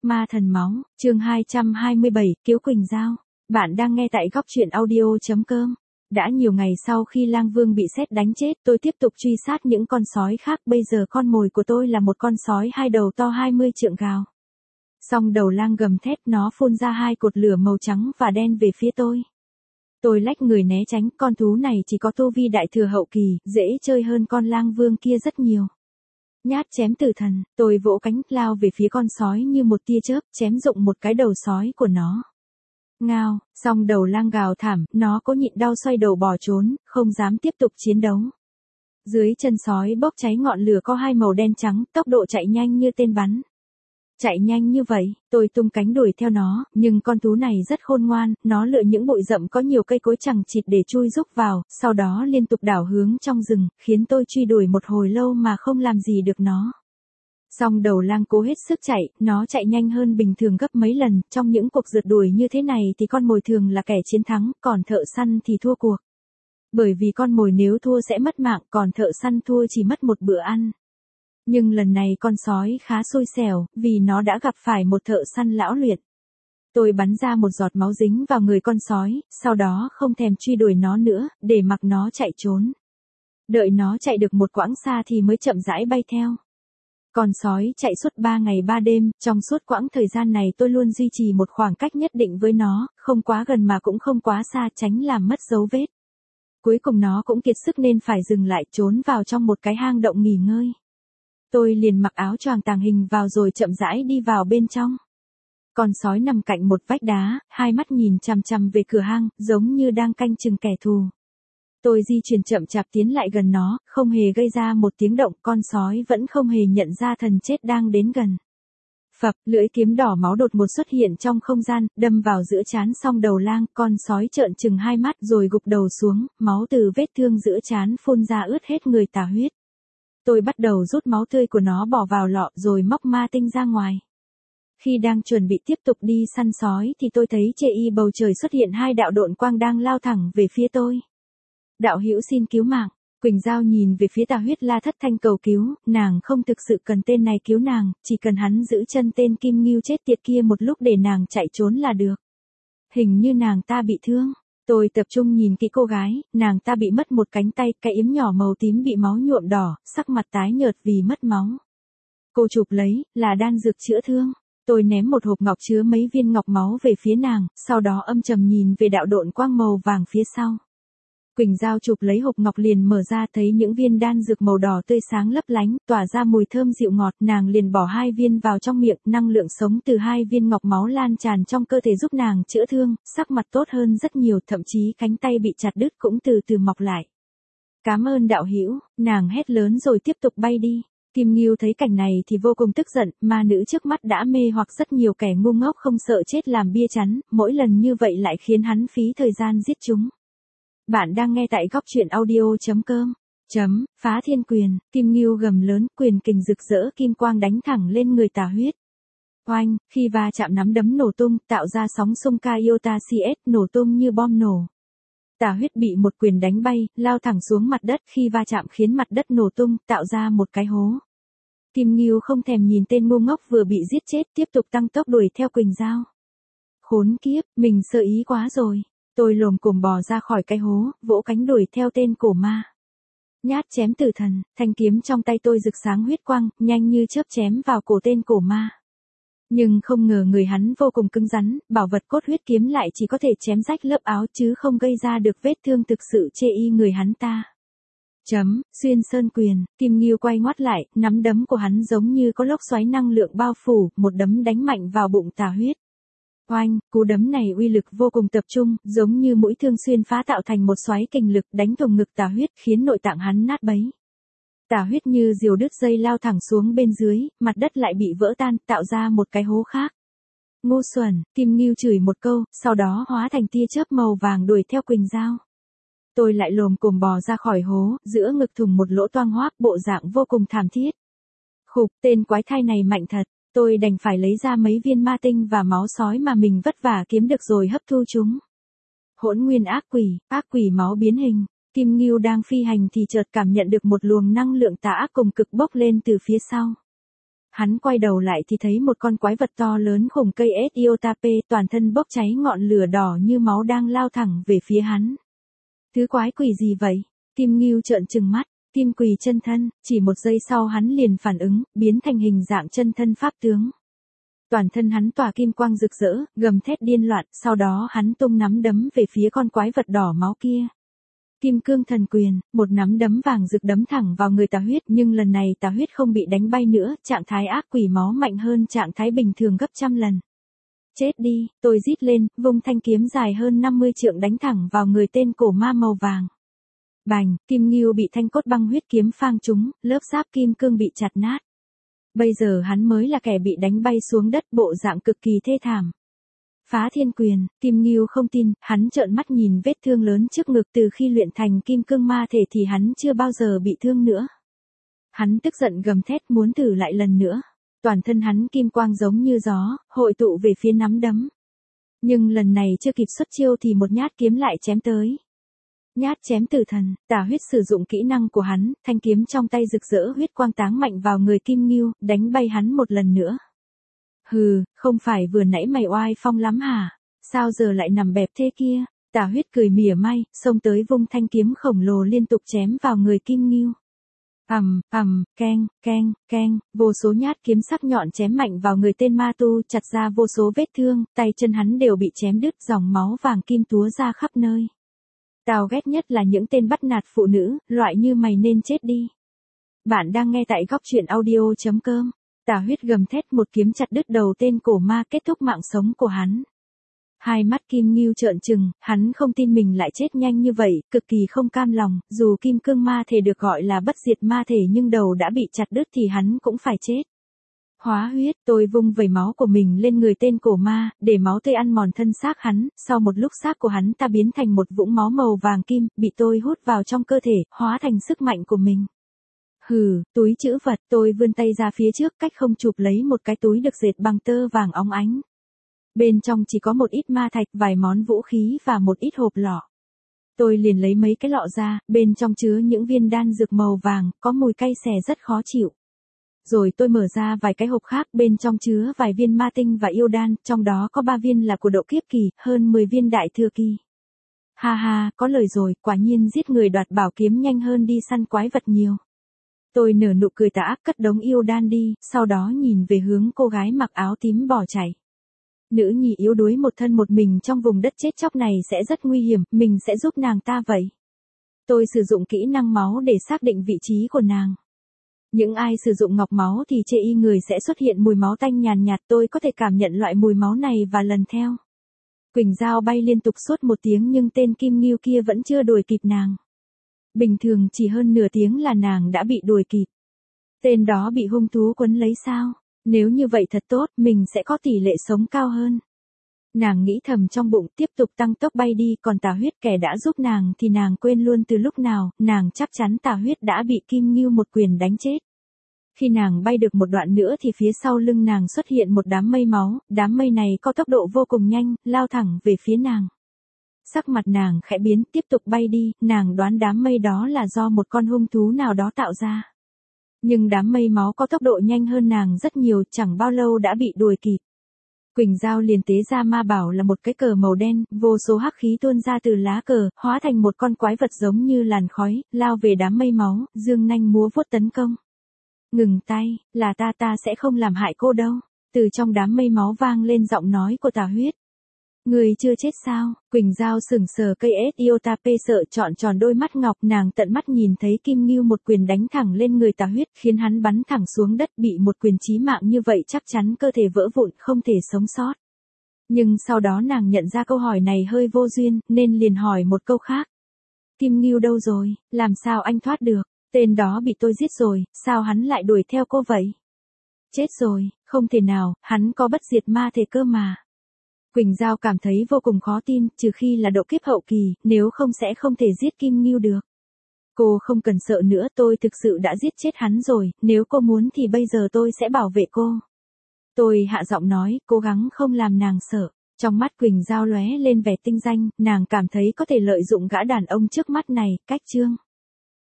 Ma thần máu, chương 227, Kiếu Quỳnh Giao. Bạn đang nghe tại góc truyện audio.com. Đã nhiều ngày sau khi Lang Vương bị sét đánh chết, tôi tiếp tục truy sát những con sói khác. Bây giờ con mồi của tôi là một con sói hai đầu to 20 trượng gào. Song đầu lang gầm thét, nó phun ra hai cột lửa màu trắng và đen về phía tôi. Tôi lách người né tránh, con thú này chỉ có tu vi đại thừa hậu kỳ, dễ chơi hơn con Lang Vương kia rất nhiều. Nhát chém tử thần, tôi vỗ cánh lao về phía con sói như một tia chớp, chém rụng một cái đầu sói của nó. Ngao, song đầu lang gào thảm, nó cố nhịn đau xoay đầu bỏ trốn, không dám tiếp tục chiến đấu. Dưới chân sói bốc cháy ngọn lửa có hai màu đen trắng, tốc độ chạy nhanh như tên bắn. Chạy nhanh như vậy, tôi tung cánh đuổi theo nó, nhưng con thú này rất khôn ngoan, nó lựa những bụi rậm có nhiều cây cối chằng chịt để chui rúc vào, sau đó liên tục đảo hướng trong rừng, khiến tôi truy đuổi một hồi lâu mà không làm gì được nó. Song đầu lang cố hết sức chạy, nó chạy nhanh hơn bình thường gấp mấy lần, trong những cuộc rượt đuổi như thế này thì con mồi thường là kẻ chiến thắng, còn thợ săn thì thua cuộc. Bởi vì con mồi nếu thua sẽ mất mạng, còn thợ săn thua chỉ mất một bữa ăn. Nhưng lần này con sói khá xui xẻo, vì nó đã gặp phải một thợ săn lão luyện. Tôi bắn ra một giọt máu dính vào người con sói, sau đó không thèm truy đuổi nó nữa, để mặc nó chạy trốn. Đợi nó chạy được một quãng xa thì mới chậm rãi bay theo. Con sói chạy suốt 3 ngày 3 đêm, trong suốt quãng thời gian này tôi luôn duy trì một khoảng cách nhất định với nó, không quá gần mà cũng không quá xa, tránh làm mất dấu vết. Cuối cùng nó cũng kiệt sức nên phải dừng lại, trốn vào trong một cái hang động nghỉ ngơi. Tôi liền mặc áo choàng tàng hình vào rồi chậm rãi đi vào bên trong. Con sói nằm cạnh một vách đá, hai mắt nhìn chằm chằm về cửa hang, giống như đang canh chừng kẻ thù. Tôi di chuyển chậm chạp tiến lại gần nó, không hề gây ra một tiếng động, con sói vẫn không hề nhận ra thần chết đang đến gần. Phập, lưỡi kiếm đỏ máu đột ngột xuất hiện trong không gian, đâm vào giữa trán song đầu lang, con sói trợn trừng hai mắt rồi gục đầu xuống, máu từ vết thương giữa trán phun ra ướt hết người tà huyết. Tôi bắt đầu rút máu tươi của nó bỏ vào lọ rồi móc ma tinh ra ngoài. Khi đang chuẩn bị tiếp tục đi săn sói thì tôi thấy trên bầu trời xuất hiện hai đạo độn quang đang lao thẳng về phía tôi. Đạo hữu xin cứu mạng. Quỳnh Giao nhìn về phía Tà Huyết La thất thanh cầu cứu, nàng không thực sự cần tên này cứu nàng, chỉ cần hắn giữ chân tên Kim Ngưu chết tiệt kia một lúc để nàng chạy trốn là được. Hình như nàng ta bị thương. Tôi tập trung nhìn kỹ cô gái, nàng ta bị mất một cánh tay, cái yếm nhỏ màu tím bị máu nhuộm đỏ, sắc mặt tái nhợt vì mất máu. Cô chụp lấy, là đan dược chữa thương. Tôi ném một hộp ngọc chứa mấy viên ngọc máu về phía nàng, sau đó âm trầm nhìn về đạo độn quang màu vàng phía sau. Quỳnh Giao chụp lấy hộp ngọc liền mở ra thấy những viên đan dược màu đỏ tươi sáng lấp lánh, tỏa ra mùi thơm dịu ngọt, nàng liền bỏ hai viên vào trong miệng, năng lượng sống từ hai viên ngọc máu lan tràn trong cơ thể giúp nàng chữa thương, sắc mặt tốt hơn rất nhiều, thậm chí cánh tay bị chặt đứt cũng từ từ mọc lại. Cảm ơn đạo hữu, nàng hét lớn rồi tiếp tục bay đi. Kim Ngưu thấy cảnh này thì vô cùng tức giận, ma nữ trước mắt đã mê hoặc rất nhiều kẻ ngu ngốc không sợ chết làm bia chắn, mỗi lần như vậy lại khiến hắn phí thời gian giết chúng. Bạn đang nghe tại góc truyện audio.com. Phá thiên quyền, Kim Ngưu gầm lớn, quyền kình rực rỡ kim quang đánh thẳng lên người Tà Huyết. Oanh, khi va chạm nắm đấm nổ tung, tạo ra sóng xung Iota CS, nổ tung như bom nổ. Tà Huyết bị một quyền đánh bay, lao thẳng xuống mặt đất, khi va chạm khiến mặt đất nổ tung, tạo ra một cái hố. Kim Ngưu không thèm nhìn tên ngu ngốc vừa bị giết chết, tiếp tục tăng tốc đuổi theo Quỳnh Giao. Khốn kiếp, mình sơ ý quá rồi. Tôi lồm cồm bò ra khỏi cái hố, vỗ cánh đuổi theo tên cổ ma. Nhát chém tử thần, thanh kiếm trong tay tôi rực sáng huyết quang, nhanh như chớp chém vào cổ tên cổ ma. Nhưng không ngờ người hắn vô cùng cứng rắn, bảo vật cốt huyết kiếm lại chỉ có thể chém rách lớp áo chứ không gây ra được vết thương thực sự chê người hắn ta. Xuyên sơn quyền, Kim Ngưu quay ngoắt lại, nắm đấm của hắn giống như có lốc xoáy năng lượng bao phủ, một đấm đánh mạnh vào bụng Tà Huyết. Oanh, cú đấm này uy lực vô cùng tập trung, giống như mũi thương xuyên phá tạo thành một xoáy kình lực đánh thủng ngực Tà Huyết khiến nội tạng hắn nát bấy. Tà Huyết như diều đứt dây lao thẳng xuống bên dưới, mặt đất lại bị vỡ tan, tạo ra một cái hố khác. Ngu xuẩn, Kim Ngưu chửi một câu, sau đó hóa thành tia chớp màu vàng đuổi theo Quỳnh Giao. Tôi lại lồm cồm bò ra khỏi hố, giữa ngực thủng một lỗ toang hoác, bộ dạng vô cùng thảm thiết. Khục, tên quái thai này mạnh thật. Tôi đành phải lấy ra mấy viên ma tinh và máu sói mà mình vất vả kiếm được rồi hấp thu chúng. Hỗn nguyên ác quỷ máu biến hình. Kim Ngưu đang phi hành thì chợt cảm nhận được một luồng năng lượng tà ác cùng cực bốc lên từ phía sau. Hắn quay đầu lại thì thấy một con quái vật to lớn khủng cây Etiotape toàn thân bốc cháy ngọn lửa đỏ như máu đang lao thẳng về phía hắn. Thứ quái quỷ gì vậy? Kim Ngưu trợn trừng mắt, kim quỳ chân thân, chỉ một giây sau hắn liền phản ứng, biến thành hình dạng chân thân pháp tướng. Toàn thân hắn tỏa kim quang rực rỡ, gầm thét điên loạn, sau đó hắn tung nắm đấm về phía con quái vật đỏ máu kia. Kim cương thần quyền, một nắm đấm vàng rực đấm thẳng vào người Tà Huyết, nhưng lần này Tà Huyết không bị đánh bay nữa, trạng thái ác quỷ máu mạnh hơn trạng thái bình thường gấp trăm lần. Chết đi, tôi rít lên, vung thanh kiếm dài hơn 50 trượng đánh thẳng vào người tên cổ ma màu vàng. Bành, Kim Ngưu bị thanh cốt băng huyết kiếm phang trúng, lớp giáp kim cương bị chặt nát. Bây giờ hắn mới là kẻ bị đánh bay xuống đất, bộ dạng cực kỳ thê thảm. Phá thiên quyền, Kim Ngưu không tin, hắn trợn mắt nhìn vết thương lớn trước ngực, từ khi luyện thành kim cương ma thể thì hắn chưa bao giờ bị thương nữa. Hắn tức giận gầm thét muốn thử lại lần nữa. Toàn thân hắn kim quang giống như gió, hội tụ về phía nắm đấm. Nhưng lần này chưa kịp xuất chiêu thì một nhát kiếm lại chém tới. Nhát chém tử thần, Tà Huyết sử dụng kỹ năng của hắn, thanh kiếm trong tay rực rỡ huyết quang táng mạnh vào người Kim Ngưu, đánh bay hắn một lần nữa. Hừ, không phải vừa nãy mày oai phong lắm hả? Sao giờ lại nằm bẹp thế kia? Tà Huyết cười mỉa mai, xông tới vung thanh kiếm khổng lồ liên tục chém vào người Kim Ngưu. Keng, keng, keng, vô số nhát kiếm sắc nhọn chém mạnh vào người tên ma tu, chặt ra vô số vết thương, tay chân hắn đều bị chém đứt, dòng máu vàng kim túa ra khắp nơi. Tao ghét nhất là những tên bắt nạt phụ nữ, loại như mày nên chết đi. Bạn đang nghe tại góc truyện audio.com. Tà Huyết gầm thét một kiếm chặt đứt đầu tên cổ ma, kết thúc mạng sống của hắn. Hai mắt Kim Ngưu trợn trừng, hắn không tin mình lại chết nhanh như vậy, cực kỳ không cam lòng, dù kim cương ma thể được gọi là bất diệt ma thể nhưng đầu đã bị chặt đứt thì hắn cũng phải chết. Hóa huyết, tôi vung vẩy máu của mình lên người tên cổ ma, để máu tươi ăn mòn thân xác hắn, sau một lúc xác của hắn ta biến thành một vũng máu màu vàng kim, bị tôi hút vào trong cơ thể, hóa thành sức mạnh của mình. Hừ, túi trữ vật, tôi vươn tay ra phía trước, cách không chụp lấy một cái túi được dệt bằng tơ vàng óng ánh. Bên trong chỉ có một ít ma thạch, vài món vũ khí và một ít hộp lọ. Tôi liền lấy mấy cái lọ ra, bên trong chứa những viên đan dược màu vàng, có mùi cay xè rất khó chịu. Rồi tôi mở ra vài cái hộp khác, bên trong chứa vài viên ma tinh và yêu đan, trong đó có 3 viên là của độ kiếp kỳ, hơn 10 viên đại thừa kỳ. Ha ha, có lời rồi, quả nhiên giết người đoạt bảo kiếm nhanh hơn đi săn quái vật nhiều. Tôi nở nụ cười tà ác, cất đống yêu đan đi, sau đó nhìn về hướng cô gái mặc áo tím bỏ chạy. Nữ nhi yếu đuối một thân một mình trong vùng đất chết chóc này sẽ rất nguy hiểm, mình sẽ giúp nàng ta vậy. Tôi sử dụng kỹ năng máu để xác định vị trí của nàng. Những ai sử dụng ngọc máu thì chê y người sẽ xuất hiện mùi máu tanh nhàn nhạt, tôi có thể cảm nhận loại mùi máu này và lần theo. Quỳnh dao bay liên tục suốt 1 tiếng nhưng tên Kim Ngưu kia vẫn chưa đuổi kịp nàng. Bình thường chỉ hơn nửa tiếng là nàng đã bị đuổi kịp. Tên đó bị hung thú quấn lấy sao? Nếu như vậy thật tốt, mình sẽ có tỷ lệ sống cao hơn. Nàng nghĩ thầm trong bụng, tiếp tục tăng tốc bay đi, còn Tà Huyết kẻ đã giúp nàng thì nàng quên luôn từ lúc nào, nàng chắc chắn Tà Huyết đã bị Kim Ngưu một quyền đánh chết. Khi nàng bay được một đoạn nữa thì phía sau lưng nàng xuất hiện một đám mây máu, đám mây này có tốc độ vô cùng nhanh, lao thẳng về phía nàng. Sắc mặt nàng khẽ biến, tiếp tục bay đi, nàng đoán đám mây đó là do một con hung thú nào đó tạo ra. Nhưng đám mây máu có tốc độ nhanh hơn nàng rất nhiều, chẳng bao lâu đã bị đuổi kịp. Quỳnh dao liền tế ra ma bảo là một cái cờ màu đen, vô số hắc khí tuôn ra từ lá cờ, hóa thành một con quái vật giống như làn khói, lao về đám mây máu, dương nanh múa vuốt tấn công. Ngừng tay, là ta sẽ không làm hại cô đâu. Từ trong đám mây máu vang lên giọng nói của Tà Huyết. Người chưa chết sao? Quỳnh dao sừng sờ cây Etiotape sợ trọn tròn đôi mắt ngọc, nàng tận mắt nhìn thấy Kim Ngưu một quyền đánh thẳng lên người Tà Huyết, khiến hắn bắn thẳng xuống đất, bị một quyền chí mạng như vậy chắc chắn cơ thể vỡ vụn, không thể sống sót. Nhưng sau đó nàng nhận ra câu hỏi này hơi vô duyên, nên liền hỏi một câu khác. Kim Ngưu đâu rồi, làm sao anh thoát được? Tên đó bị tôi giết rồi, sao hắn lại đuổi theo cô vậy? Chết rồi, không thể nào, hắn có bất diệt ma thể cơ mà. Quỳnh dao cảm thấy vô cùng khó tin, trừ khi là độ kiếp hậu kỳ, nếu không sẽ không thể giết Kim Ngưu được. Cô không cần sợ nữa, tôi thực sự đã giết chết hắn rồi, nếu cô muốn thì bây giờ tôi sẽ bảo vệ cô. Tôi hạ giọng nói, cố gắng không làm nàng sợ. Trong mắt Quỳnh dao lóe lên vẻ tinh danh, nàng cảm thấy có thể lợi dụng gã đàn ông trước mắt này, cách chương.